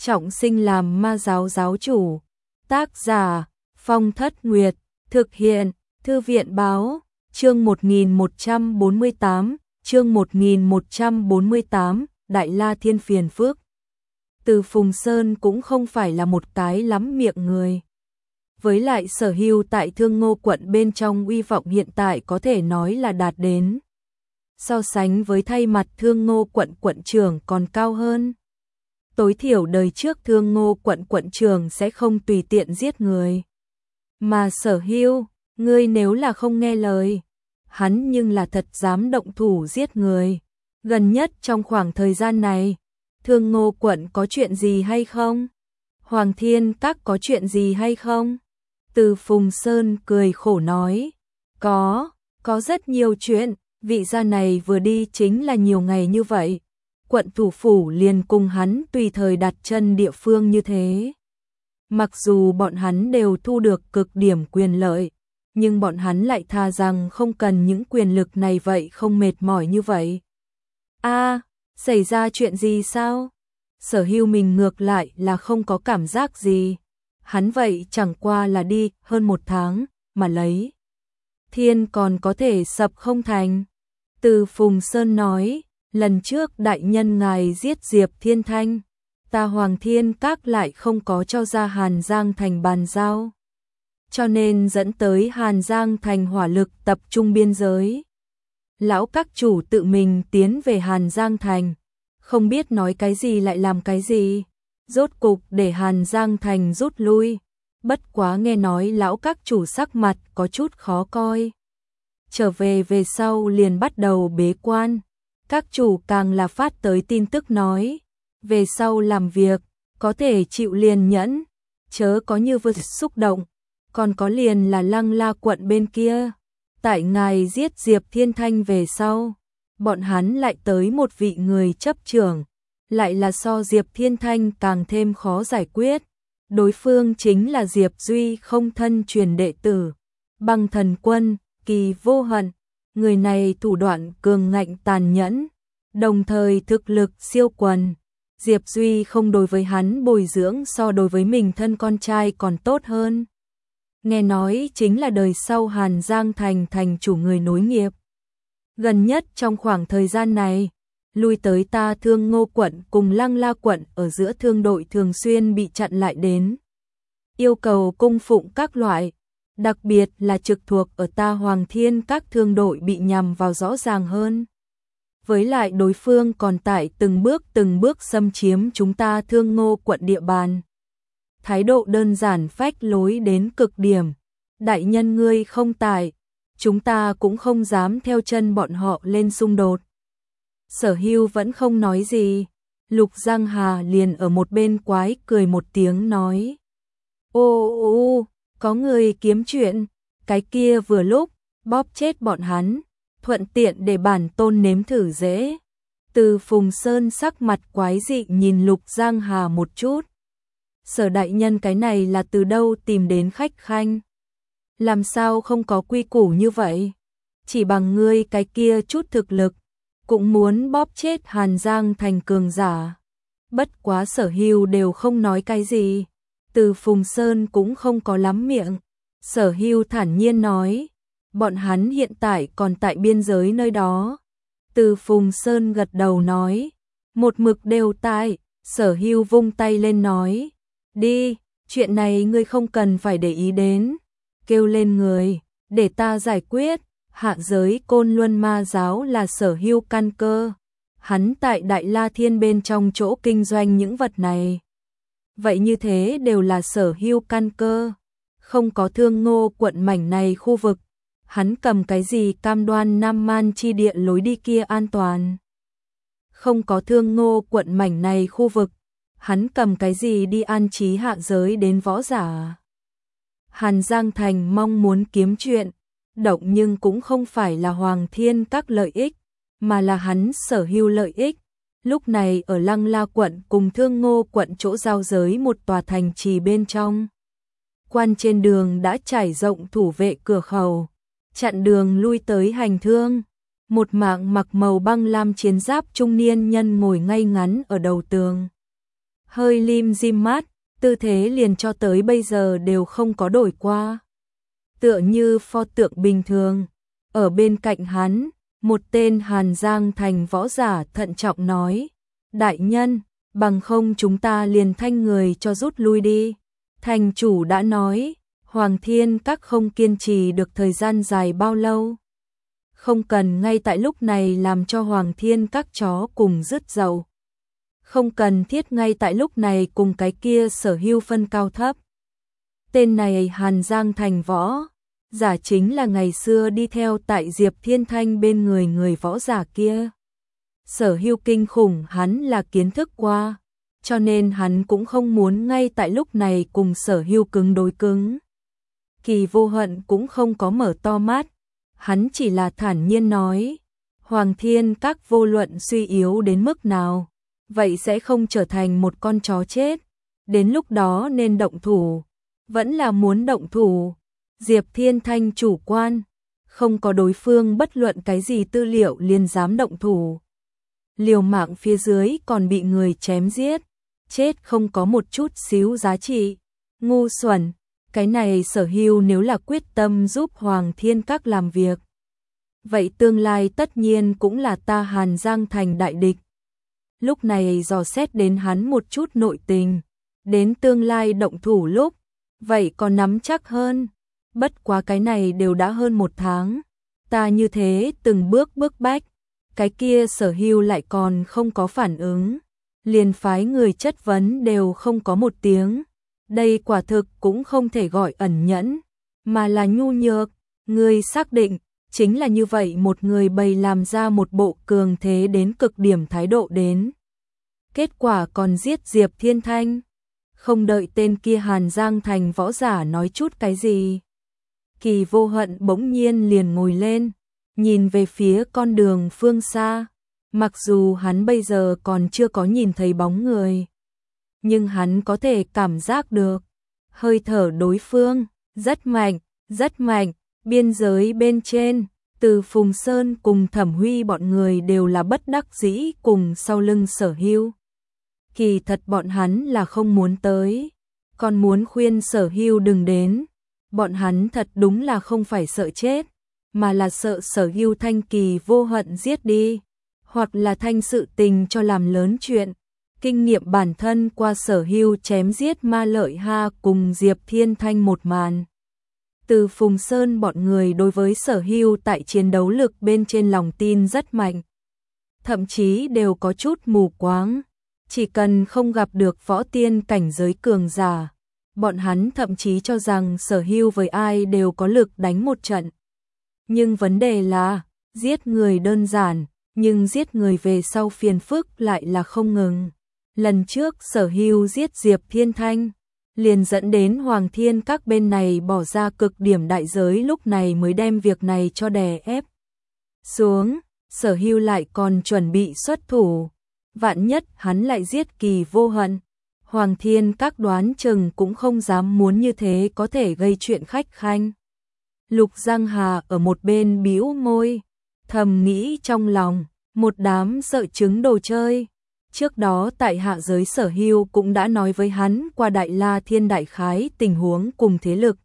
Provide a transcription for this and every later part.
trọng sinh làm ma giáo giáo chủ. Tác giả Phong Thất Nguyệt, thực hiện Thư viện Báo, chương 1148, chương 1148, Đại La Thiên phiền phức. Từ Phùng Sơn cũng không phải là một cái lắm miệng người. Với lại Sở Hưu tại Thương Ngô quận bên trong uy vọng hiện tại có thể nói là đạt đến. So sánh với thay mặt Thương Ngô quận quận trưởng còn cao hơn. Tối thiểu đời trước Thương Ngô quận quận trưởng sẽ không tùy tiện giết người. Mà Sở Hưu, ngươi nếu là không nghe lời, hắn nhưng là thật dám động thủ giết người. Gần nhất trong khoảng thời gian này, Thương Ngô quận có chuyện gì hay không? Hoàng Thiên Các có chuyện gì hay không? Từ Phùng Sơn cười khổ nói, có rất nhiều chuyện, vị gia này vừa đi chính là nhiều ngày như vậy. Quận thủ phủ liền cùng hắn tùy thời đặt chân địa phương như thế. Mặc dù bọn hắn đều thu được cực điểm quyền lợi, nhưng bọn hắn lại tha rằng không cần những quyền lực này vậy không mệt mỏi như vậy. Xảy ra chuyện gì sao? Sở Hưu mình ngược lại là không có cảm giác gì. Hắn vậy chẳng qua là đi hơn 1 tháng, mà lấy thiên còn có thể sập không thành. Từ Phùng Sơn nói, lần trước đại nhân ngài giết Diệp Thiên Thanh, ta Hoàng Thiên Các lại không có cho ra Hàn Giang Thành bàn giao. Cho nên dẫn tới Hàn Giang Thành hỏa lực tập trung biên giới. Lão các chủ tự mình tiến về Hàn Giang Thành, không biết nói cái gì lại làm cái gì, rốt cục để Hàn Giang Thành rút lui. Bất quá nghe nói lão các chủ sắc mặt có chút khó coi. Trở về sau liền bắt đầu bế quan. Các chủ càng là phát tới tin tức nói, về sau làm việc, có thể chịu liền nhẫn, chớ có như vừa xúc động. Còn có liền là Lăng La quận bên kia, tại ngài giết Diệp Thiên Thanh về sau, bọn hắn lại tới một vị người chấp trưởng, lại là so Diệp Thiên Thanh càng thêm khó giải quyết. Đối phương chính là Diệp Duy không thân truyền đệ tử, Băng Thần Quân, Kỳ Vô Hận. Người này thủ đoạn cường ngạnh tàn nhẫn, đồng thời thực lực siêu quần. Diệp Duy không đối với hắn bồi dưỡng so đối với mình thân con trai còn tốt hơn. Nghe nói chính là đời sau Hàn Giang Thành thành chủ người nối nghiệp. Gần nhất trong khoảng thời gian này, lui tới ta Thương Ngô quận cùng Lăng La quận ở giữa thương đội thường xuyên bị chặn lại đến. Yêu cầu cung phụng các loại, đặc biệt là trực thuộc ở ta Hoàng Thiên Các thương đội bị nhằm vào rõ ràng hơn. Với lại đối phương còn tại từng bước xâm chiếm chúng ta Thương Ngô quận địa bàn. Thái độ đơn giản phách lối đến cực điểm. Đại nhân ngươi không tại, chúng ta cũng không dám theo chân bọn họ lên xung đột. Sở Hưu vẫn không nói gì. Lục Giang Hà liền ở một bên quái cười một tiếng nói, có người kiếm chuyện, cái kia vừa lúc bóp chết bọn hắn, thuận tiện để bản tôn nếm thử dễ. Từ Phùng Sơn sắc mặt quái dị nhìn Lục Giang Hà một chút. Sở đại nhân cái này là từ đâu tìm đến khách khanh? Làm sao không có quy củ như vậy? Chỉ bằng ngươi cái kia chút thực lực, cũng muốn bóp chết Hàn Giang Thành cường giả. Bất quá Sở Hưu đều không nói cái gì. Từ Phùng Sơn cũng không có lắm miệng. Sở Hưu thản nhiên nói, bọn hắn hiện tại còn tại biên giới nơi đó. Từ Phùng Sơn gật đầu nói, một mực đều tại. Sở Hưu vung tay lên nói, đi, chuyện này ngươi không cần phải để ý đến. Kêu lên người, để ta giải quyết. Hạ giới Côn Luân Ma giáo là Sở Hưu căn cơ. Hắn tại Đại La Thiên bên trong chỗ kinh doanh những vật này. Vậy như thế đều là Sở Hưu căn cơ. Không có Thương Ngô quận mảnh này khu vực, hắn cầm cái gì cam đoan Nam Man chi địa lối đi kia an toàn? Không có Thương Ngô quận mảnh này khu vực, hắn cầm cái gì đi an trí hạ giới đến võ giả? Hàn Giang Thành mong muốn kiếm chuyện, động nhưng cũng không phải là Hoàng Thiên Các lợi ích, mà là hắn Sở Hưu lợi ích. Lúc này ở Lăng La quận cùng Thương Ngô quận chỗ giao giới một tòa thành trì bên trong. Quan trên đường đã trải rộng thủ vệ cửa khẩu, chặn đường lui tới hành thương. Một mạng mặc màu băng lam chiến giáp trung niên nhân ngồi ngay ngắn ở đầu tường. hơi lim dim mắt, tư thế liền cho tới bây giờ đều không có đổi qua. Tựa như pho tượng bình thường. Ở bên cạnh hắn, một tên Hàn Giang Thành võ giả thận trọng nói, đại nhân, bằng không chúng ta liền thanh người cho rút lui đi. Thành chủ đã nói, Hoàng Thiên Các không kiên trì được thời gian dài bao lâu. Không cần ngay tại lúc này làm cho Hoàng Thiên Các chó cùng rứt dầu. Không cần thiết ngay tại lúc này cùng cái kia Sở Hưu phân cao thấp. Tên này Hàn Giang Thành võ giả chính là ngày xưa đi theo tại Diệp Thiên Thanh bên người võ giả kia. Sở Hưu kinh khủng hắn là kiến thức qua, cho nên hắn cũng không muốn ngay tại lúc này cùng Sở Hưu cứng đối cứng. Kỳ Vô Hận cũng không có mở to mắt, hắn chỉ là thản nhiên nói, Hoàng Thiên Các vô luận suy yếu đến mức nào, vậy sẽ không trở thành một con chó chết, đến lúc đó nên động thủ, vẫn là muốn động thủ. Diệp Thiên Thanh chủ quan, không có đối phương bất luận cái gì tư liệu liền dám động thủ. Liều mạng phía dưới còn bị người chém giết, chết không có một chút xíu giá trị. Ngu xuẩn, cái này Sở Hưu nếu là quyết tâm giúp Hoàng Thiên Các làm việc, vậy tương lai tất nhiên cũng là ta Hàn Giang Thành đại địch. Lúc này dò xét đến hắn một chút nội tình, đến tương lai động thủ lúc, vậy còn nắm chắc hơn. Bất quá cái này đều đã hơn 1 tháng, ta như thế từng bước bức bách, cái kia Sở Hưu lại còn không có phản ứng, liền phái người chất vấn đều không có một tiếng. Đây quả thực cũng không thể gọi ẩn nhẫn, mà là nhu nhược. Người xác định, chính là như vậy một người bày làm ra một bộ cường thế đến cực điểm thái độ đến. Kết quả còn giết Diệp Thiên Thanh. Không đợi tên kia Hàn Giang Thành võ giả nói chút cái gì, Kỳ Vô Hận bỗng nhiên liền ngồi lên, nhìn về phía con đường phương xa. Mặc dù hắn bây giờ còn chưa có nhìn thấy bóng người, nhưng hắn có thể cảm giác được hơi thở đối phương rất mạnh, rất mạnh. Biên giới bên trên, từ Phùng Sơn cùng Thẩm Huy bọn người đều là bất đắc dĩ cùng sau lưng Sở Hưu. Kỳ thật bọn hắn là không muốn tới, còn muốn khuyên Sở Hưu đừng đến. Bọn hắn thật đúng là không phải sợ chết, mà là sợ Sở Hưu thanh Kỳ Vô Hận giết đi, hoặc là thanh sự tình cho làm lớn chuyện. Kinh nghiệm bản thân qua Sở Hưu chém giết Ma Lợi Ha cùng Diệp Thiên Thanh một màn. Từ Phùng Sơn bọn người đối với Sở Hưu tại chiến đấu lực bên trên lòng tin rất mạnh, thậm chí đều có chút mù quáng. Chỉ cần không gặp được võ tiên cảnh giới cường giả, bọn hắn thậm chí cho rằng Sở Hưu với ai đều có lực đánh một trận. Nhưng vấn đề là, giết người đơn giản, nhưng giết người về sau phiền phức lại là không ngừng. Lần trước Sở Hưu giết Diệp Thiên Thanh, liền dẫn đến Hoàng Thiên Các bên này bỏ ra cực điểm đại giới, lúc này mới đem việc này cho đè ép xuống. Sở Hưu lại còn chuẩn bị xuất thủ, vạn nhất hắn lại giết Kỳ Vô Hận, Hoàng Thiên Các đoán chừng cũng không dám muốn như thế có thể gây chuyện khách khanh. Lục Giang Hà ở một bên bĩu môi, thầm nghĩ trong lòng, một đám sợ trứng đồ chơi. Trước đó tại hạ giới Sở Hưu cũng đã nói với hắn qua Đại La Thiên đại khái tình huống cùng thế lực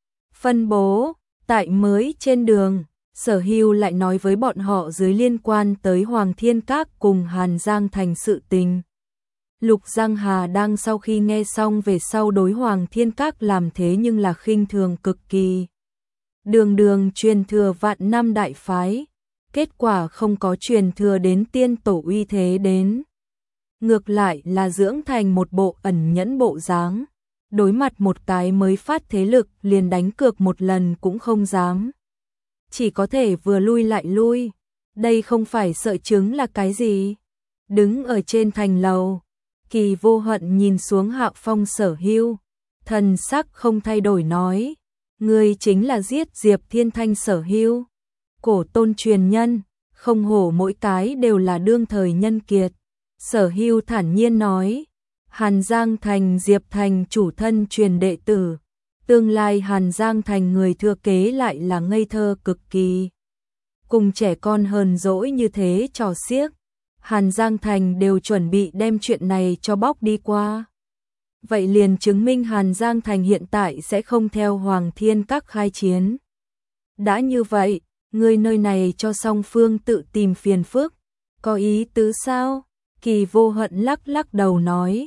phân bố. Tại mới trên đường, Sở Hưu lại nói với bọn họ dưới liên quan tới Hoàng Thiên Các cùng Hàn Giang Thành sự tình. Lục Giang Hà đang sau khi nghe xong về sau đối Hoàng Thiên Các làm thế nhưng là khinh thường cực kỳ. Đường đường truyền thừa vạn năm đại phái, kết quả không có truyền thừa đến tiên tổ uy thế đến. Ngược lại là dưỡng thành một bộ ẩn nhẫn bộ dáng, đối mặt một cái mới phát thế lực liền đánh cược một lần cũng không dám. Chỉ có thể vừa lui lại lui, đây không phải sợ chứng là cái gì. Đứng ở trên thành lầu, Kỳ Vô Hận nhìn xuống Hạ Phong Sở Hưu, thần sắc không thay đổi nói, ngươi chính là giết Diệp Thiên Thanh Sở Hưu, cổ tôn truyền nhân, không hổ mỗi cái đều là đương thời nhân kiệt. Sở Hưu thản nhiên nói, Hàn Giang Thành Diệp Thành chủ thân truyền đệ tử, tương lai Hàn Giang Thành người thừa kế lại là ngây thơ cực kỳ. Cùng trẻ con hờn dỗi như thế trò xiếc, Hàn Giang Thành đều chuẩn bị đem chuyện này cho bóc đi qua. Vậy liền chứng minh Hàn Giang Thành hiện tại sẽ không theo Hoàng Thiên Các khai chiến. Đã như vậy, người nơi này cho song phương tự tìm phiền phức, có ý tứ sao? Kỳ Vô Hận lắc lắc đầu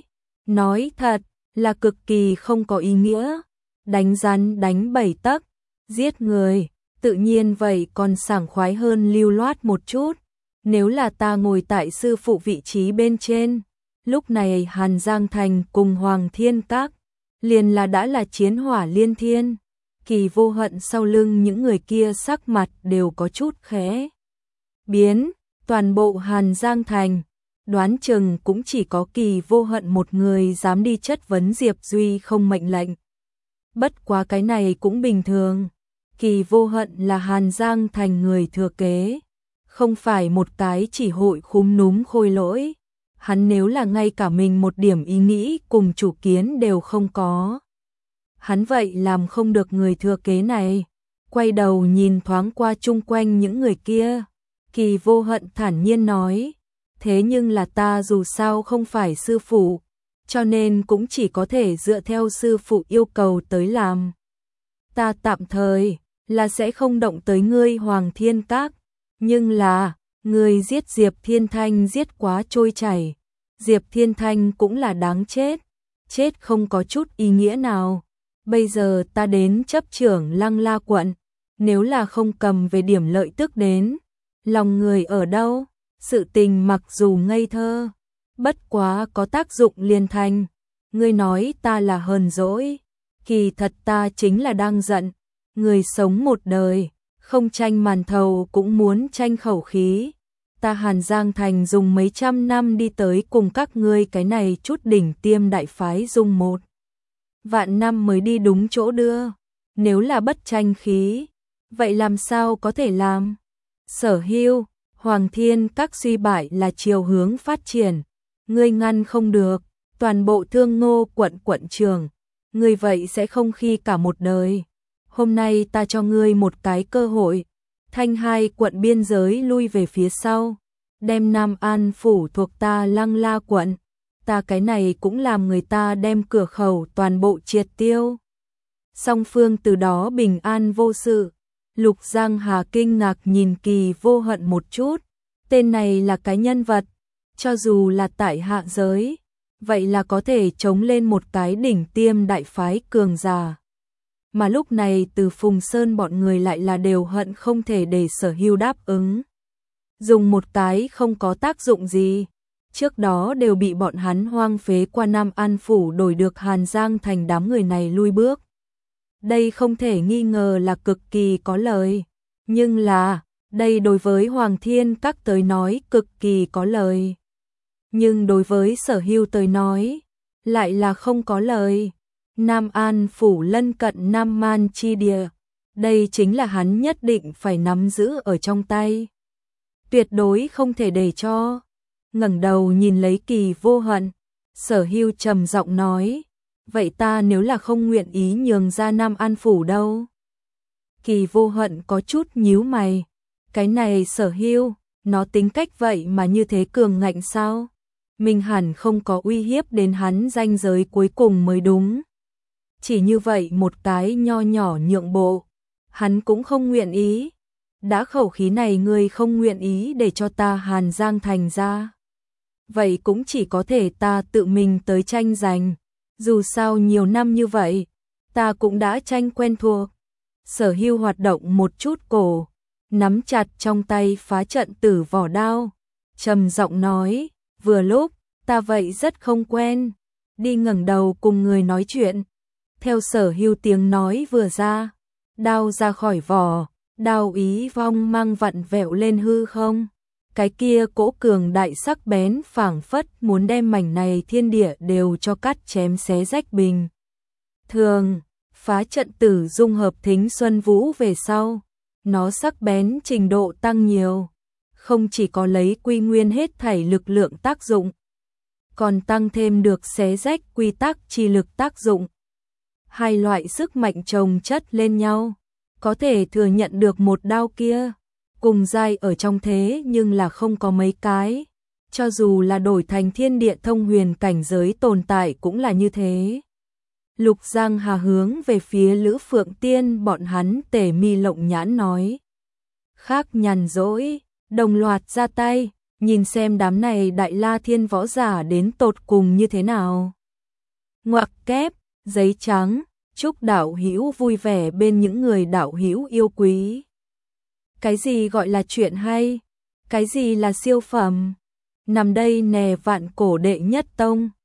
nói thật là cực kỳ không có ý nghĩa, đánh rắn đánh 7 tấc, giết người, tự nhiên vậy còn sảng khoái hơn lưu loát một chút. Nếu là ta ngồi tại sư phụ vị trí bên trên, lúc này Hàn Giang Thành cùng Hoàng Thiên Các liền là đã là chiến hỏa liên thiên. Kỳ Vô Hận sau lưng những người kia sắc mặt đều có chút khẽ biến, toàn bộ Hàn Giang Thành đoán chừng cũng chỉ có Kỳ Vô Hận một người dám đi chất vấn Diệp Duy không mệnh lệnh. Bất quá cái này cũng bình thường, Kỳ Vô Hận là Hàn Giang Thành người thừa kế, không phải một cái chỉ hội khúm núm khôi lỗi. Hắn nếu là ngay cả mình một điểm ý nghĩ cùng chủ kiến đều không có, hắn vậy làm không được người thừa kế này. Quay đầu nhìn thoáng qua chung quanh những người kia, Kỳ Vô Hận thản nhiên nói, thế nhưng là ta dù sao không phải sư phụ, cho nên cũng chỉ có thể dựa theo sư phụ yêu cầu tới làm. Ta tạm thời là sẽ không động tới ngươi Hoàng Thiên Các, nhưng là, ngươi giết Diệp Thiên Thanh giết quá trôi chảy, Diệp Thiên Thanh cũng là đáng chết, chết không có chút ý nghĩa nào. Bây giờ ta đến chấp trưởng Lăng La quận, nếu là không cầm về điểm lợi tức đến, lòng người ở đâu? Sự tình mặc dù ngây thơ, bất quá có tác dụng liền thành. Ngươi nói ta là hờn dỗi, kỳ thật ta chính là đang giận. Người sống một đời, không tranh màn thầu cũng muốn tranh khẩu khí. Ta Hàn Giang Thành dùng mấy trăm năm đi tới cùng các ngươi cái này chút đỉnh tiêm đại phái dùng 1 vạn năm mới đi đúng chỗ đưa. Nếu là bất tranh khí, vậy làm sao có thể làm? Sở Hưu, Hoàng Thiên Các suy bại là chiều hướng phát triển, ngươi ngăn không được. Toàn bộ Thương Ngô quận quận trưởng, ngươi vậy sẽ không khi cả một đời. Hôm nay ta cho ngươi một cái cơ hội, thanh 2 quận biên giới lui về phía sau, đem Nam An phủ thuộc ta Lăng La quận, ta cái này cũng làm người ta đem cửa khẩu toàn bộ triệt tiêu. Song phương từ đó bình an vô sự. Lục Giang Hà kinh ngạc nhìn Kỳ Vô Hận một chút, tên này là cái nhân vật, cho dù là tại hạ giới, vậy là có thể chống lên một cái đỉnh tiêm đại phái cường giả. Mà lúc này từ Phùng Sơn bọn người lại là đều hận không thể để Sở Hưu đáp ứng. Dùng một cái không có tác dụng gì, trước đó đều bị bọn hắn hoang phế qua Nam An phủ đổi được Hàn Giang Thành đám người này lui bước. Đây không thể nghi ngờ là cực kỳ có lời, nhưng là, đây đối với Hoàng Thiên Các tới nói cực kỳ có lời. Nhưng đối với Sở Hưu tới nói, lại là không có lời. Nam An phủ lân cận Nam Man chi địa, đây chính là hắn nhất định phải nắm giữ ở trong tay. Tuyệt đối không thể để cho. Ngẩng đầu nhìn lấy Kỳ Vô Hận, Sở Hưu trầm giọng nói, vậy ta nếu là không nguyện ý nhường ra Nam An phủ đâu? Kỳ Vô Hận có chút nhíu mày, cái này Sở Hưu, nó tính cách vậy mà như thế cường ngạnh sao? Mình hẳn không có uy hiếp đến hắn ranh giới cuối cùng mới đúng. Chỉ như vậy một cái nho nhỏ nhượng bộ, hắn cũng không nguyện ý. Đã khẩu khí này ngươi không nguyện ý để cho ta Hàn Giang Thành ra, vậy cũng chỉ có thể ta tự mình tới tranh giành. Dù sao nhiều năm như vậy, ta cũng đã tranh quen thuộc. Sở Hưu hoạt động một chút cổ, nắm chặt trong tay phá trận tử vỏ đao, trầm giọng nói, vừa lúc, ta vậy rất không quen, đi ngẩng đầu cùng người nói chuyện. Theo Sở Hưu tiếng nói vừa ra, đao ra khỏi vỏ, đao ý vong mang vặn vẹo lên hư không. Cái kia cỗ cường đại sắc bén phảng phất muốn đem mảnh này thiên địa đều cho cắt chém xé rách bình. Thường, phá trận tử dung hợp Thính Xuân Vũ về sau, nó sắc bén trình độ tăng nhiều, không chỉ có lấy quy nguyên hết thảy lực lượng tác dụng, còn tăng thêm được xé rách quy tắc chi lực tác dụng. Hai loại sức mạnh chồng chất lên nhau, có thể thừa nhận được một đao kia, cùng giai ở trong thế nhưng là không có mấy cái, cho dù là đổi thành thiên địa thông huyền cảnh giới tồn tại cũng là như thế. Lục Giang Hà hướng về phía Lữ Phượng Tiên bọn hắn tề mi lộng nhãn nói. Khác nhàn rỗi, đồng loạt ra tay, nhìn xem đám này đại la thiên võ giả đến tột cùng như thế nào. Ngoặc kép, giấy trắng, chúc đạo hữu vui vẻ bên những người đạo hữu yêu quý. Cái gì gọi là chuyện hay? Cái gì là siêu phẩm? Nằm đây nè vạn cổ đệ nhất tông.